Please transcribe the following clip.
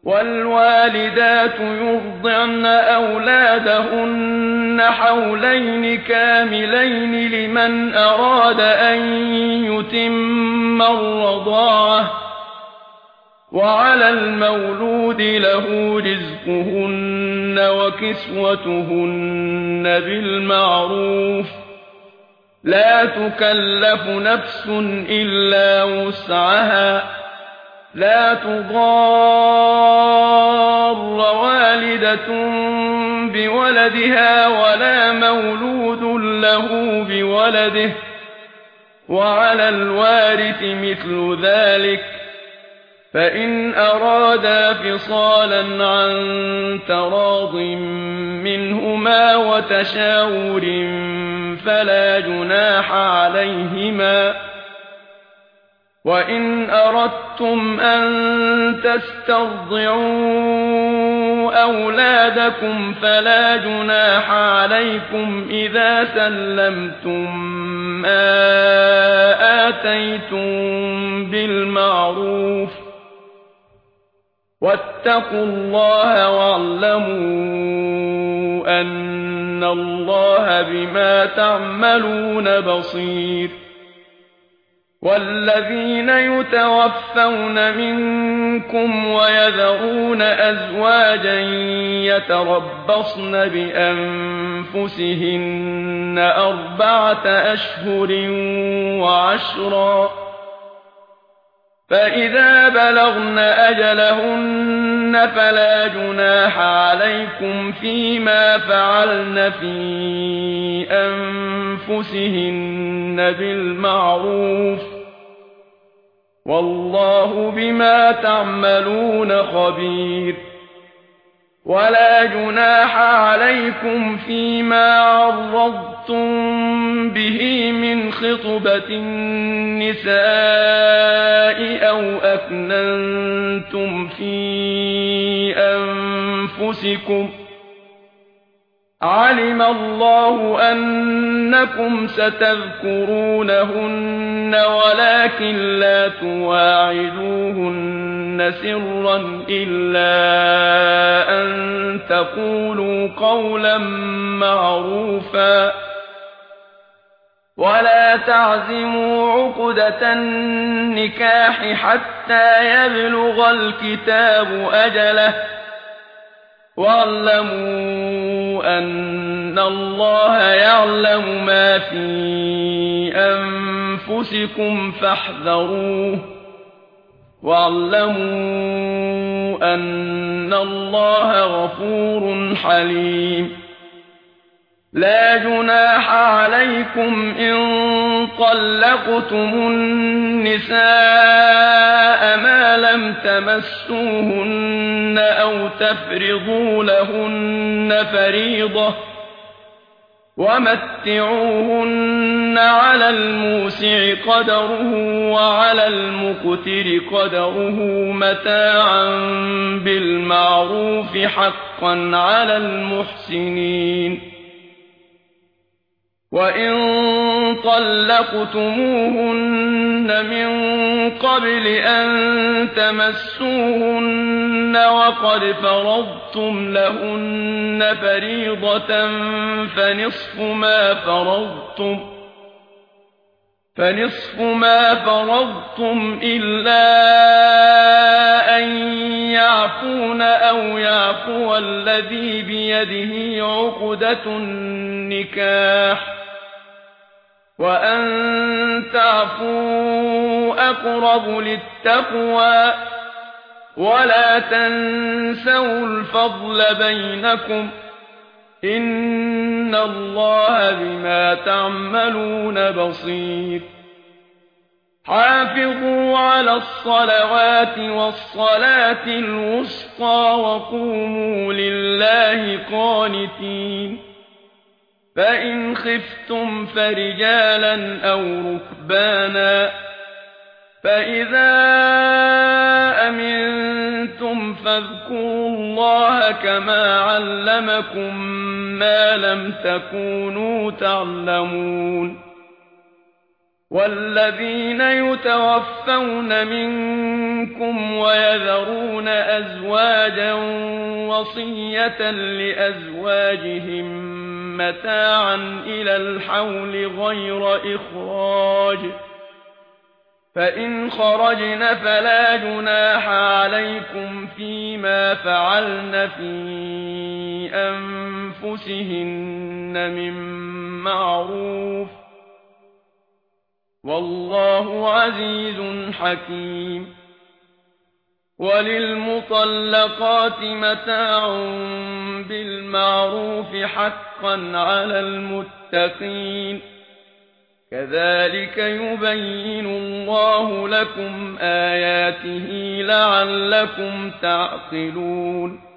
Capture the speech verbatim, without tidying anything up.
والوالدات يرضعن أولادهن حولين كاملين لمن أراد أن يتم الرضاعة وعلى المولود له رزقهن وكسوتهن بالمعروف لا تكلف نفس إلا وسعها لا تضار والدة بولدها ولا مولود له بولده وعلى الوارث مثل ذلك فإن أرادا فصالا عن تراض منهما وتشاور فلا جناح عليهما وإن أردتم أن تسترضعوا أولادكم فلا جناح عليكم إذا سلمتم ما آتيتم بالمعروف واتقوا الله واعلموا أن الله بما تعملون بصير والذين يتوفون منكم ويذرون أزواجا يتربصن بأنفسهن أربعة أشهر وعشرا فإذا بلغن أجلهن فلا جناح عليكم فيما فعلن في أنفسهن بالمعروف والله بما تعملون خبير ولا جناح عليكم فيما عرضتم به من خطبة النساء أو أكننتم في أنفسكم علم الله أنكم ستذكرونهن ولكن لا تواعدوهن سرا إلا أن تقولوا قولا معروفا ولا تعزموا عقدة النكاح حتى يبلغ الكتاب أجله واعلموا أن الله يعلم ما في أنفسكم فاحذروه واعلموا أن الله غفور حليم لا جناح عليكم إن طلقتم النساء ما لم تمسوهن أو تفرضوا لهن فريضة ومتعوهن على الموسع قدره وعلى المقتر قدره متاعا بالمعروف حقا على المحسنين وإن طلقتموهن من قبل أن تمسوهن وقد فرضتم لهن فريضة فنصف ما فرضتم فنصف ما فرضتم إلا أن يعفون أو يعفو الذي بيده عقدة النكاح وأن تعفوا أقرب للتقوى ولا تنسوا الفضل بينكم إن الله بما تعملون بصير حافظوا على الصلوات والصلاة الوسطى وقوموا لله قانتين فإن خفتم فرجالا أو ركبانا فإذا أمنتم فاذكروا الله كما علمكم ما لم تكونوا تعلمون والذين يتوفون منكم منكم ويذرون أزواجا وصية لأزواجهم متاعا إلى الحول غير إخراج فإن خرجن فلا جناح عليكم فيما فعلن في أنفسهن من معروف والله عزيز حكيم وللمطلقات متاع بالمعروف حقا على المتقين كذلك يبين الله لكم آياته لعلكم تعقلون